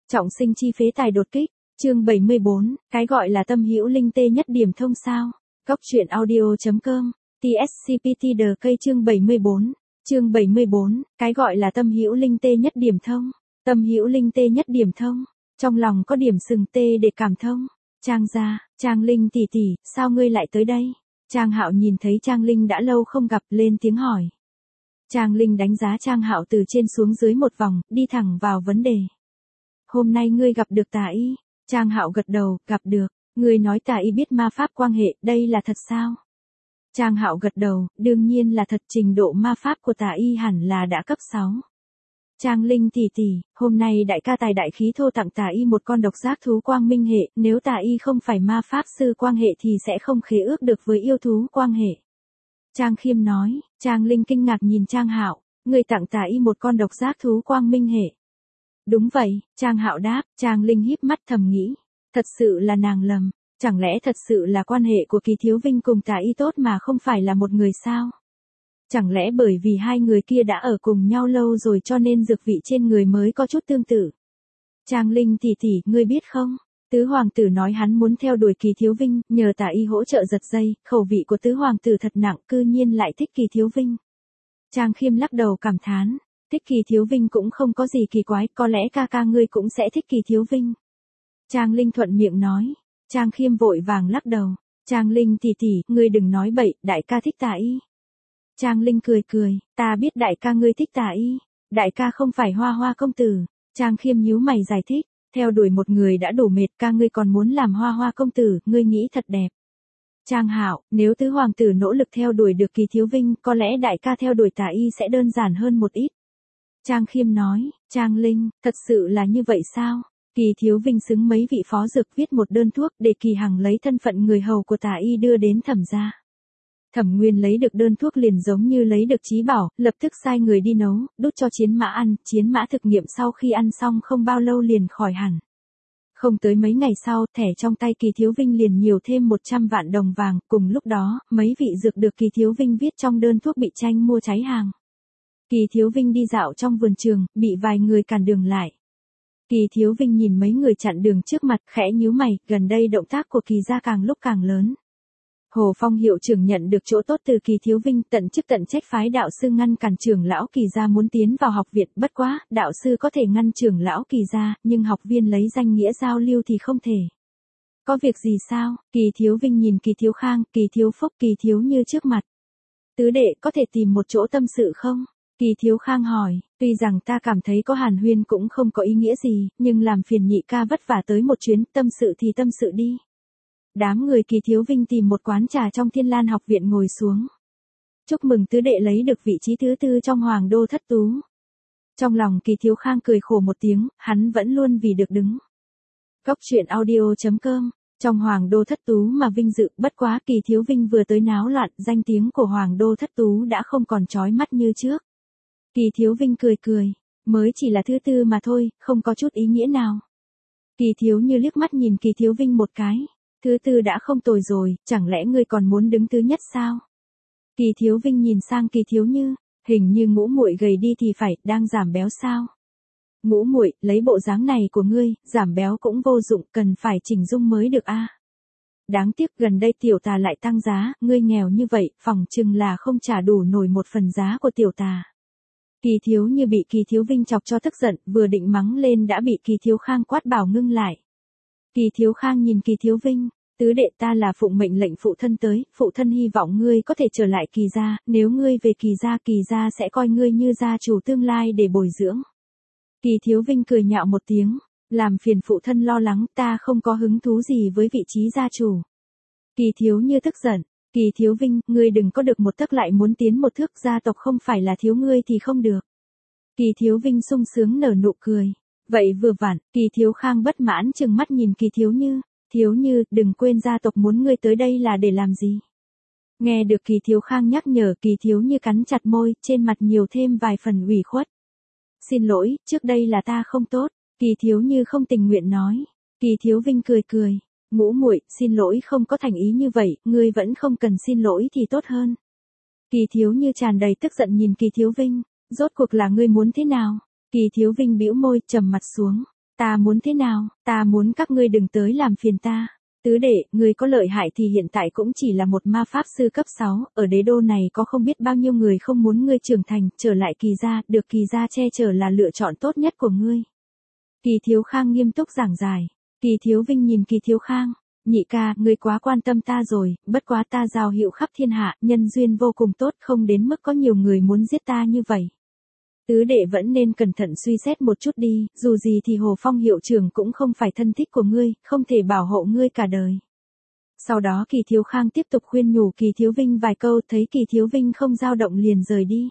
Trọng sinh chi phế tài đột kích, chương 74, cái gọi là tâm hữu linh tê nhất điểm thông sao. Góc truyện audio.com, TSCPT đờ cây chương 74, cái gọi là tâm hữu linh tê nhất điểm thông. Tâm hữu linh tê nhất điểm thông, trong lòng có điểm sừng tê để cảm thông. Trang gia, Trang Linh tỷ tỷ, sao ngươi lại tới đây? Trang Hạo nhìn thấy Trang Linh đã lâu không gặp, lên tiếng hỏi. Trang Linh đánh giá Trang Hạo từ trên xuống dưới một vòng, đi thẳng vào vấn đề. Hôm nay ngươi gặp được Tà Y? Trang Hạo gật đầu, gặp được. Ngươi nói Tà Y biết ma pháp quan hệ, đây là thật sao? Trang Hạo gật đầu, đương nhiên là thật, trình độ ma pháp của Tà Y hẳn là đã cấp 6. Trang Linh tỷ tỷ, hôm nay đại ca tài đại khí thô tặng Tà Y một con độc giác thú quang minh hệ, nếu Tà Y không phải ma pháp sư quang hệ thì sẽ không khế ước được với yêu thú quang hệ. Trang Khiêm nói. Trang Linh kinh ngạc nhìn Trang Hạo, người tặng Tà Y một con độc giác thú quang minh hệ. Đúng vậy, Trang Hạo đáp. Trang Linh híp mắt thầm nghĩ, thật sự là nàng lầm, chẳng lẽ thật sự là quan hệ của Kỳ Thiếu Vinh cùng Tà Y tốt mà không phải là một người sao? Chẳng lẽ bởi vì hai người kia đã ở cùng nhau lâu rồi cho nên dược vị trên người mới có chút tương tự? Trang Linh tỷ tỷ, ngươi biết không? Tứ hoàng tử nói hắn muốn theo đuổi Kỳ Thiếu Vinh, nhờ Tà Y hỗ trợ giật dây, khẩu vị của tứ hoàng tử thật nặng, cư nhiên lại thích Kỳ Thiếu Vinh. Trang Khiêm lắc đầu cảm thán, thích Kỳ Thiếu Vinh cũng không có gì kỳ quái, có lẽ ca ca ngươi cũng sẽ thích Kỳ Thiếu Vinh. Trang Linh thuận miệng nói. Trang Khiêm vội vàng lắc đầu. Trang Linh tỷ tỷ, ngươi đừng nói bậy, đại ca thích Tà Y. Trang Linh cười cười, ta biết đại ca ngươi thích Tà Y, đại ca không phải Hoa Hoa công tử. Trang Khiêm nhíu mày giải thích, theo đuổi một người đã đủ mệt, ca ngươi còn muốn làm Hoa Hoa công tử, ngươi nghĩ thật đẹp. Trang Hạo, nếu tứ hoàng tử nỗ lực theo đuổi được Kỳ Thiếu Vinh, có lẽ đại ca theo đuổi Tà Y sẽ đơn giản hơn một ít. Trang Khiêm nói. Trang Linh, thật sự là như vậy sao? Kỳ Thiếu Vinh xứng mấy vị phó dược viết một đơn thuốc để Kỳ Hằng lấy thân phận người hầu của Tà Y đưa đến Thẩm gia. Thẩm Nguyên lấy được đơn thuốc liền giống như lấy được trí bảo, lập tức sai người đi nấu, đút cho Chiến Mã ăn, Chiến Mã thực nghiệm sau khi ăn xong không bao lâu liền khỏi hẳn. Không tới mấy ngày sau, thẻ trong tay Kỳ Thiếu Vinh liền nhiều thêm 100 vạn đồng vàng, cùng lúc đó, mấy vị dược được Kỳ Thiếu Vinh viết trong đơn thuốc bị tranh mua cháy hàng. Kỳ Thiếu Vinh đi dạo trong vườn trường, bị vài người cản đường lại. Kỳ Thiếu Vinh nhìn mấy người chặn đường trước mặt, khẽ nhíu mày, gần đây động tác của Kỳ gia càng lúc càng lớn. Hồ Phong hiệu trưởng nhận được chỗ tốt từ Kỳ Thiếu Vinh, tận chức tận trách phái đạo sư ngăn cản trưởng lão Kỳ gia muốn tiến vào học viện, bất quá, đạo sư có thể ngăn trưởng lão Kỳ gia, nhưng học viên lấy danh nghĩa giao lưu thì không thể. Có việc gì sao? Kỳ Thiếu Vinh nhìn Kỳ Thiếu Khang, Kỳ Thiếu Phúc, Kỳ Thiếu Như trước mặt. Tứ đệ có thể tìm một chỗ tâm sự không? Kỳ Thiếu Khang hỏi, tuy rằng ta cảm thấy có hàn huyên cũng không có ý nghĩa gì, nhưng làm phiền nhị ca vất vả tới một chuyến, tâm sự thì tâm sự đi. Đám người Kỳ Thiếu Vinh tìm một quán trà trong Thiên Lan học viện ngồi xuống. Chúc mừng tứ đệ lấy được vị trí thứ 4 trong Hoàng đô thất tú. Trong lòng Kỳ Thiếu Khang cười khổ một tiếng, hắn vẫn luôn vì được đứng. Góc truyện audio.com, trong Hoàng đô thất tú mà vinh dự, bất quá Kỳ Thiếu Vinh vừa tới náo loạn, danh tiếng của Hoàng đô thất tú đã không còn chói mắt như trước. Kỳ Thiếu Vinh cười cười, mới chỉ là thứ 4 mà thôi, không có chút ý nghĩa nào. Kỳ Thiếu Như liếc mắt nhìn Kỳ Thiếu Vinh một cái. Thứ 4 đã không tồi rồi, chẳng lẽ ngươi còn muốn đứng thứ nhất sao? Kỳ Thiếu Vinh nhìn sang Kỳ Thiếu Như, hình như ngũ muội gầy đi thì phải, đang giảm béo sao? Ngũ muội, lấy bộ dáng này của ngươi, giảm béo cũng vô dụng, cần phải chỉnh dung mới được a. Đáng tiếc gần đây tiểu tà lại tăng giá, ngươi nghèo như vậy, phỏng chừng là không trả đủ nổi một phần giá của tiểu tà. Kỳ Thiếu Như bị Kỳ Thiếu Vinh chọc cho tức giận, vừa định mắng lên đã bị Kỳ Thiếu Khang quát bảo ngưng lại. Kỳ Thiếu Khang nhìn Kỳ Thiếu Vinh, tứ đệ ta là phụng mệnh lệnh phụ thân tới, phụ thân hy vọng ngươi có thể trở lại Kỳ gia, nếu ngươi về Kỳ gia sẽ coi ngươi như gia chủ tương lai để bồi dưỡng. Kỳ Thiếu Vinh cười nhạo một tiếng, làm phiền phụ thân lo lắng, ta không có hứng thú gì với vị trí gia chủ. Kỳ Thiếu Như tức giận, Kỳ Thiếu Vinh, ngươi đừng có được một tấc lại muốn tiến một thước, gia tộc không phải là thiếu ngươi thì không được. Kỳ Thiếu Vinh sung sướng nở nụ cười. Vậy vừa vặn, Kỳ Thiếu Khang bất mãn trừng mắt nhìn Kỳ Thiếu Như, Thiếu Như, đừng quên gia tộc muốn ngươi tới đây là để làm gì. Nghe được Kỳ Thiếu Khang nhắc nhở, Kỳ Thiếu Như cắn chặt môi, trên mặt nhiều thêm vài phần ủy khuất. Xin lỗi, trước đây là ta không tốt, Kỳ Thiếu Như không tình nguyện nói. Kỳ Thiếu Vinh cười cười, ngũ muội, xin lỗi không có thành ý như vậy, ngươi vẫn không cần xin lỗi thì tốt hơn. Kỳ Thiếu Như tràn đầy tức giận nhìn Kỳ Thiếu Vinh, rốt cuộc là ngươi muốn thế nào? Kỳ Thiếu Vinh bĩu môi, trầm mặt xuống. Ta muốn thế nào, ta muốn các ngươi đừng tới làm phiền ta. Tứ đệ, ngươi có lợi hại thì hiện tại cũng chỉ là một ma pháp sư cấp 6, ở đế đô này có không biết bao nhiêu người không muốn ngươi trưởng thành, trở lại Kỳ gia, được Kỳ gia che chở là lựa chọn tốt nhất của ngươi. Kỳ Thiếu Khang nghiêm túc giảng giải. Kỳ Thiếu Vinh nhìn Kỳ Thiếu Khang, nhị ca, ngươi quá quan tâm ta rồi, bất quá ta giao hữu khắp thiên hạ, nhân duyên vô cùng tốt, không đến mức có nhiều người muốn giết ta như vậy. Tứ đệ vẫn nên cẩn thận suy xét một chút đi, dù gì thì Hồ Phong hiệu trưởng cũng không phải thân thích của ngươi, không thể bảo hộ ngươi cả đời. Sau đó Kỳ Thiếu Khang tiếp tục khuyên nhủ Kỳ Thiếu Vinh vài câu, thấy Kỳ Thiếu Vinh không dao động liền rời đi.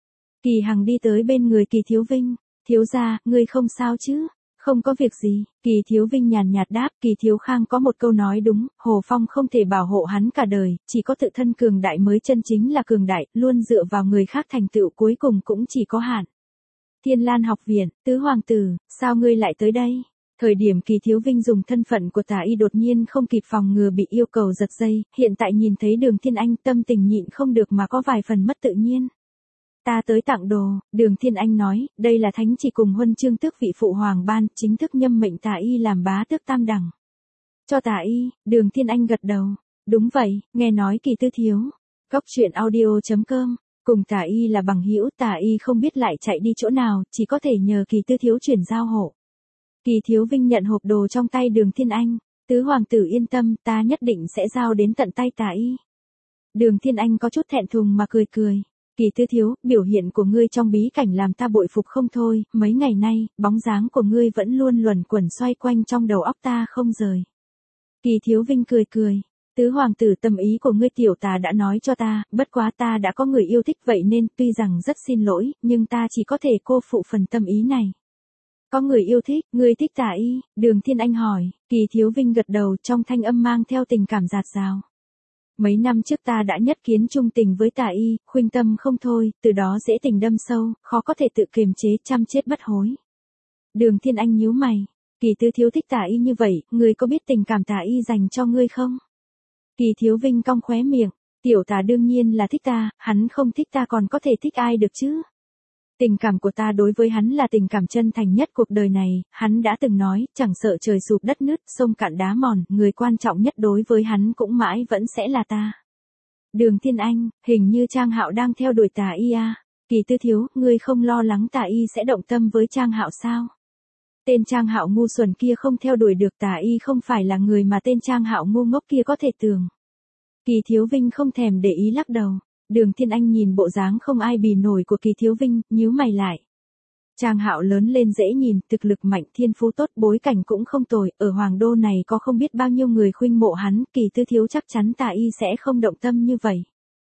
Kỳ Hằng đi tới bên người Kỳ Thiếu Vinh, thiếu gia, ngươi không sao chứ? Không có việc gì, Kỳ Thiếu Vinh nhàn nhạt đáp. Kỳ Thiếu Khang có một câu nói đúng, Hồ Phong không thể bảo hộ hắn cả đời, chỉ có tự thân cường đại mới chân chính là cường đại, luôn dựa vào người khác thành tựu cuối cùng cũng chỉ có hạn. Thiên Lan học viện, tứ hoàng tử, sao ngươi lại tới đây? Thời điểm Kỳ Thiếu Vinh dùng thân phận của tà y đột nhiên không kịp phòng ngừa bị yêu cầu giật dây, hiện tại nhìn thấy Đường Thiên Anh tâm tình nhịn không được mà có vài phần mất tự nhiên. Ta tới tặng đồ, Đường Thiên Anh nói, đây là thánh chỉ cùng huân chương tước vị phụ hoàng ban, chính thức nhâm mệnh tà y làm bá tước tam đẳng. Cho tà y, Đường Thiên Anh gật đầu. Đúng vậy, nghe nói Kỳ tư thiếu. Cóc truyện audio.com, cùng tà y là bằng hữu, tà y không biết lại chạy đi chỗ nào, chỉ có thể nhờ Kỳ tư thiếu chuyển giao hộ. Kỳ Thiếu Vinh nhận hộp đồ trong tay Đường Thiên Anh, tứ hoàng tử yên tâm, ta nhất định sẽ giao đến tận tay tà y. Đường Thiên Anh có chút thẹn thùng mà cười cười. Kỳ tư thiếu, biểu hiện của ngươi trong bí cảnh làm ta bội phục không thôi, mấy ngày nay, bóng dáng của ngươi vẫn luôn luẩn quẩn xoay quanh trong đầu óc ta không rời. Kỳ Thiếu Vinh cười cười, tứ hoàng tử tâm ý của ngươi tiểu tà đã nói cho ta, bất quá ta đã có người yêu thích vậy nên tuy rằng rất xin lỗi, nhưng ta chỉ có thể cô phụ phần tâm ý này. Có người yêu thích, ngươi thích tà y, Đường Thiên Anh hỏi, Kỳ Thiếu Vinh gật đầu trong thanh âm mang theo tình cảm dạt dào. Mấy năm trước ta đã nhất kiến trung tình với tà y, khuynh tâm không thôi, từ đó dễ tình đâm sâu, khó có thể tự kiềm chế, chăm chết bất hối. Đường Thiên Anh nhíu mày, Kỳ tư thiếu thích tà y như vậy, ngươi có biết tình cảm tà y dành cho ngươi không? Kỳ Thiếu Vinh cong khóe miệng, tiểu tà đương nhiên là thích ta, hắn không thích ta còn có thể thích ai được chứ? Tình cảm của ta đối với hắn là tình cảm chân thành nhất cuộc đời này, hắn đã từng nói, chẳng sợ trời sụp đất nứt, sông cạn đá mòn, người quan trọng nhất đối với hắn cũng mãi vẫn sẽ là ta. Đường Thiên Anh, hình như Trang Hạo đang theo đuổi tà y à? Kỳ tư thiếu, ngươi không lo lắng tà y sẽ động tâm với Trang Hạo sao? Tên Trang Hạo ngu xuẩn kia không theo đuổi được tà y không phải là người mà tên Trang Hạo ngu ngốc kia có thể tưởng. Kỳ Thiếu Vinh không thèm để ý lắc đầu. Đường Thiên Anh nhìn bộ dáng không ai bì nổi của Kỳ Thiếu Vinh, nhíu mày lại. Trang Hạo lớn lên dễ nhìn, thực lực mạnh, thiên phú tốt, bối cảnh cũng không tồi, ở Hoàng Đô này có không biết bao nhiêu người khuynh mộ hắn, Kỳ tư thiếu chắc chắn tà y sẽ không động tâm như vậy.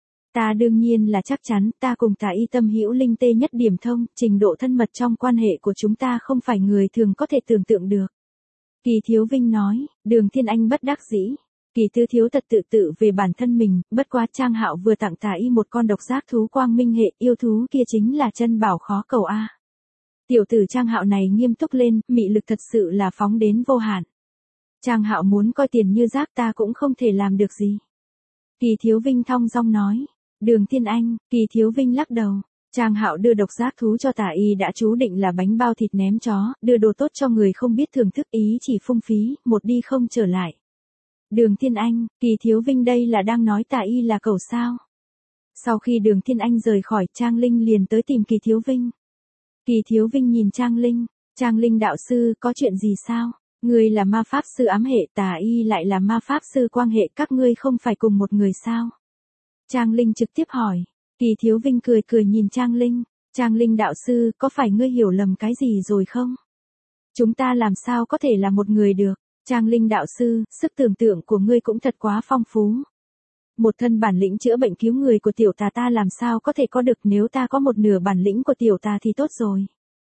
Ta đương nhiên là chắc chắn, ta cùng tà y tâm hữu linh tê nhất điểm thông, trình độ thân mật trong quan hệ của chúng ta không phải người thường có thể tưởng tượng được. Kỳ Thiếu Vinh nói, Đường Thiên Anh bất đắc dĩ. Kỳ tư thiếu thật tự về bản thân mình, bất quá Trang Hạo vừa tặng tà y một con độc giác thú quang minh hệ, yêu thú kia chính là chân bảo khó cầu a. Tiểu tử Trang Hạo này nghiêm túc lên, mị lực thật sự là phóng đến vô hạn. Trang Hạo muốn coi tiền như rác ta cũng không thể làm được gì. Kỳ Thiếu Vinh thong dong nói. Đường Thiên Anh, Kỳ Thiếu Vinh lắc đầu. Trang Hạo đưa độc giác thú cho tà y đã chú định là bánh bao thịt ném chó, đưa đồ tốt cho người không biết thưởng thức ý chỉ phung phí, một đi không trở lại. Đường Thiên Anh, Kỳ Thiếu Vinh đây là đang nói tà y là cẩu sao? Sau khi Đường Thiên Anh rời khỏi, Trang Linh liền tới tìm Kỳ Thiếu Vinh. Kỳ Thiếu Vinh nhìn Trang Linh đạo sư, có chuyện gì sao? Ngươi là ma pháp sư ám hệ, tà y lại là ma pháp sư quang hệ, các ngươi không phải cùng một người sao? Trang Linh trực tiếp hỏi. Kỳ Thiếu Vinh cười cười nhìn Trang Linh đạo sư, có phải ngươi hiểu lầm cái gì rồi không? Chúng ta làm sao có thể là một người được? Trang Linh đạo sư, sức tưởng tượng của ngươi cũng thật quá phong phú. Một thân bản lĩnh chữa bệnh cứu người của tiểu tà ta làm sao có thể có được, nếu ta có một nửa bản lĩnh của tiểu tà thì tốt rồi.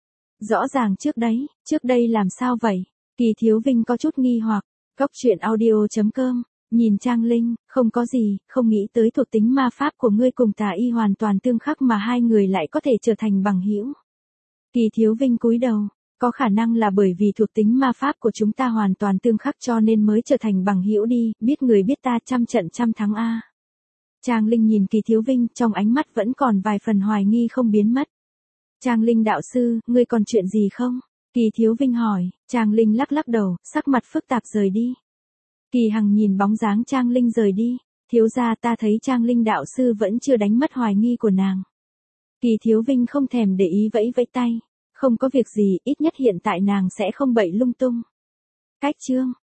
Rõ ràng trước đây làm sao vậy? Kỳ Thiếu Vinh có chút nghi hoặc. Cóc truyện audio.com, nhìn Trang Linh, không có gì, không nghĩ tới thuộc tính ma pháp của ngươi cùng tà y hoàn toàn tương khắc mà hai người lại có thể trở thành bằng hữu. Kỳ Thiếu Vinh cúi đầu. Có khả năng là bởi vì thuộc tính ma pháp của chúng ta hoàn toàn tương khắc cho nên mới trở thành bằng hữu đi, biết người biết ta trăm trận trăm thắng a. Trang Linh nhìn Kỳ Thiếu Vinh, trong ánh mắt vẫn còn vài phần hoài nghi không biến mất. Trang Linh đạo sư, ngươi còn chuyện gì không? Kỳ Thiếu Vinh hỏi, Trang Linh lắc lắc đầu, sắc mặt phức tạp rời đi. Kỳ Hằng nhìn bóng dáng Trang Linh rời đi, thiếu gia ta thấy Trang Linh đạo sư vẫn chưa đánh mất hoài nghi của nàng. Kỳ Thiếu Vinh không thèm để ý vẫy vẫy tay, không có việc gì, ít nhất hiện tại nàng sẽ không bậy lung tung. Cách chương